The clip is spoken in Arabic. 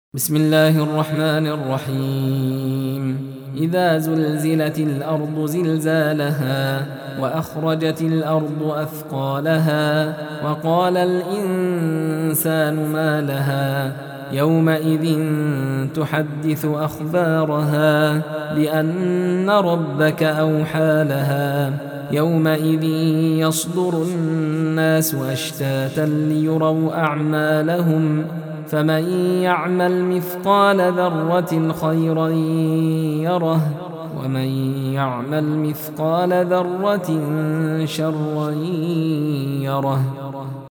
بسم الله الرحمن الرحيم إذا زلزلت الأرض زلزالها وأخرجت الأرض أثقالها وقال الإنسان ما لها يومئذ تحدث أخبارها بأن ربك أوحى لها يومئذ يصدر الناس أشتاتا ليروا أعمالهم فمن يعمل مثقال ذرة خيرا يره ومن يعمل مثقال ذرة شرا يره.